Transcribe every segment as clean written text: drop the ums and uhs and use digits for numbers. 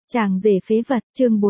Chàng rể phế vật, chương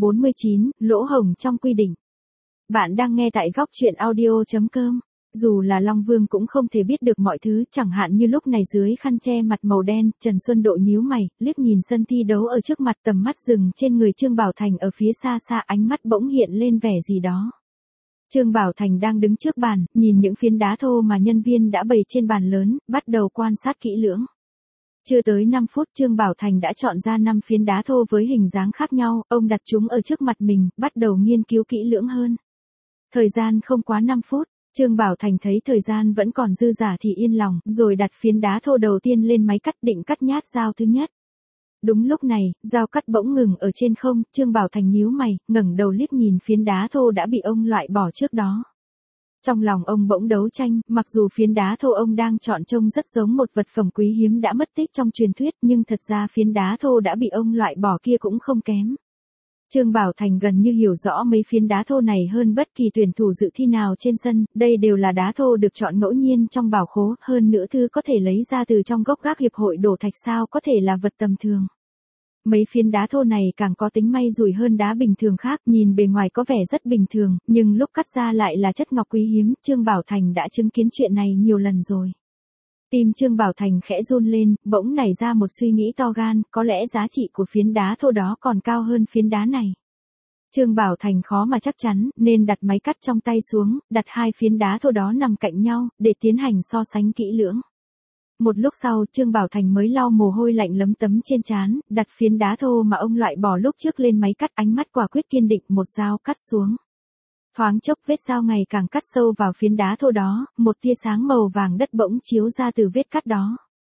449, lỗ hổng trong quy định. Bạn đang nghe tại góc truyện audio.com. Dù là Long Vương cũng không thể biết được mọi thứ, chẳng hạn như lúc này dưới khăn che mặt màu đen, Trần Xuân Độ nhíu mày, liếc nhìn sân thi đấu ở trước mặt, tầm mắt dừng trên người Trương Bảo Thành ở phía xa xa, ánh mắt bỗng hiện lên vẻ gì đó. Trương Bảo Thành đang đứng trước bàn, nhìn những phiến đá thô mà nhân viên đã bày trên bàn lớn, bắt đầu quan sát kỹ lưỡng. Chưa tới 5 phút Trương Bảo Thành đã chọn ra 5 phiến đá thô với hình dáng khác nhau, ông đặt chúng ở trước mặt mình, bắt đầu nghiên cứu kỹ lưỡng hơn. Thời gian không quá 5 phút, Trương Bảo Thành thấy thời gian vẫn còn dư dả thì yên lòng, rồi đặt phiến đá thô đầu tiên lên máy cắt, định cắt nhát dao thứ nhất. Đúng lúc này, dao cắt bỗng ngừng ở trên không, Trương Bảo Thành nhíu mày, ngẩng đầu liếc nhìn phiến đá thô đã bị ông loại bỏ trước đó. Trong lòng ông bỗng đấu tranh, mặc dù phiến đá thô ông đang chọn trông rất giống một vật phẩm quý hiếm đã mất tích trong truyền thuyết, nhưng thật ra phiến đá thô đã bị ông loại bỏ kia cũng không kém. Trương Bảo Thành gần như hiểu rõ mấy phiến đá thô này hơn bất kỳ tuyển thủ dự thi nào trên sân, đây đều là đá thô được chọn ngẫu nhiên trong bảo khố, hơn nữa thứ có thể lấy ra từ trong gốc gác hiệp hội đổ thạch sao có thể là vật tầm thường. Mấy phiến đá thô này càng có tính may rủi hơn đá bình thường khác, nhìn bề ngoài có vẻ rất bình thường, nhưng lúc cắt ra lại là chất ngọc quý hiếm, Trương Bảo Thành đã chứng kiến chuyện này nhiều lần rồi. Tim Trương Bảo Thành khẽ run lên, bỗng nảy ra một suy nghĩ to gan, có lẽ giá trị của phiến đá thô đó còn cao hơn phiến đá này. Trương Bảo Thành khó mà chắc chắn, nên đặt máy cắt trong tay xuống, đặt hai phiến đá thô đó nằm cạnh nhau, để tiến hành so sánh kỹ lưỡng. Một lúc sau, Trương Bảo Thành mới lau mồ hôi lạnh lấm tấm trên trán, đặt phiến đá thô mà ông loại bỏ lúc trước lên máy cắt, ánh mắt quả quyết kiên định, một dao cắt xuống. Thoáng chốc vết dao ngày càng cắt sâu vào phiến đá thô đó, một tia sáng màu vàng đất bỗng chiếu ra từ vết cắt đó.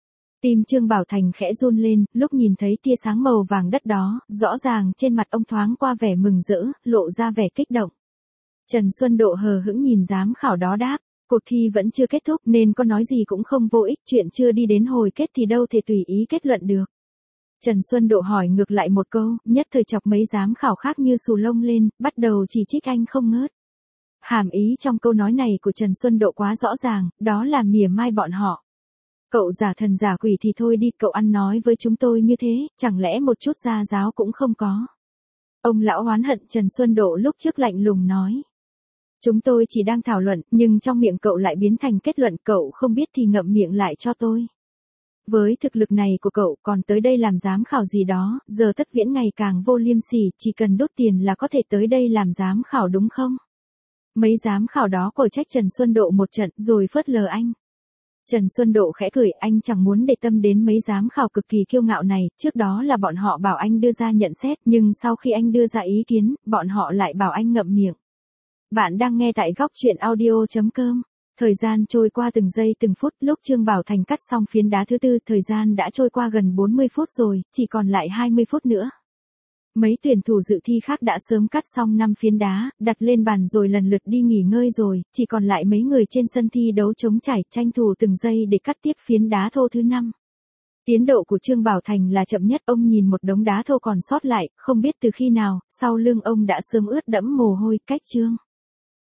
Tim Trương Bảo Thành khẽ run lên, lúc nhìn thấy tia sáng màu vàng đất đó, rõ ràng trên mặt ông thoáng qua vẻ mừng rỡ, lộ ra vẻ kích động. Trần Xuân Độ hờ hững nhìn giám khảo đó đáp. Cuộc thi vẫn chưa kết thúc nên có nói gì cũng không vô ích, chuyện chưa đi đến hồi kết thì đâu thể tùy ý kết luận được. Trần Xuân Độ hỏi ngược lại một câu, nhất thời chọc mấy giám khảo khác như xù lông lên, bắt đầu chỉ trích anh không ngớt. Hàm ý trong câu nói này của Trần Xuân Độ quá rõ ràng, đó là mỉa mai bọn họ. Cậu giả thần giả quỷ thì thôi đi, cậu ăn nói với chúng tôi như thế, chẳng lẽ một chút gia giáo cũng không có. Ông lão oán hận Trần Xuân Độ lúc trước lạnh lùng nói. Chúng tôi chỉ đang thảo luận, nhưng trong miệng cậu lại biến thành kết luận, cậu không biết thì ngậm miệng lại cho tôi. Với thực lực này của cậu còn tới đây làm giám khảo gì đó, giờ Tất Viễn ngày càng vô liêm sỉ, chỉ cần đốt tiền là có thể tới đây làm giám khảo đúng không? Mấy giám khảo đó cổ trách Trần Xuân Độ một trận rồi phớt lờ anh. Trần Xuân Độ khẽ cười, anh chẳng muốn để tâm đến mấy giám khảo cực kỳ kiêu ngạo này, trước đó là bọn họ bảo anh đưa ra nhận xét, nhưng sau khi anh đưa ra ý kiến, bọn họ lại bảo anh ngậm miệng. Bạn đang nghe tại góc truyện audio.com. Thời gian trôi qua từng giây từng phút, lúc Trương Bảo Thành cắt xong phiến đá thứ tư, thời gian đã trôi qua gần 40 phút rồi, chỉ còn lại 20 phút nữa. Mấy tuyển thủ dự thi khác đã sớm cắt xong 5 phiến đá, đặt lên bàn rồi lần lượt đi nghỉ ngơi rồi, chỉ còn lại mấy người trên sân thi đấu trống trải, tranh thủ từng giây để cắt tiếp phiến đá thô thứ 5. Tiến độ của Trương Bảo Thành là chậm nhất, ông nhìn một đống đá thô còn sót lại, không biết từ khi nào, sau lưng ông đã sớm ướt đẫm mồ hôi, cách Trương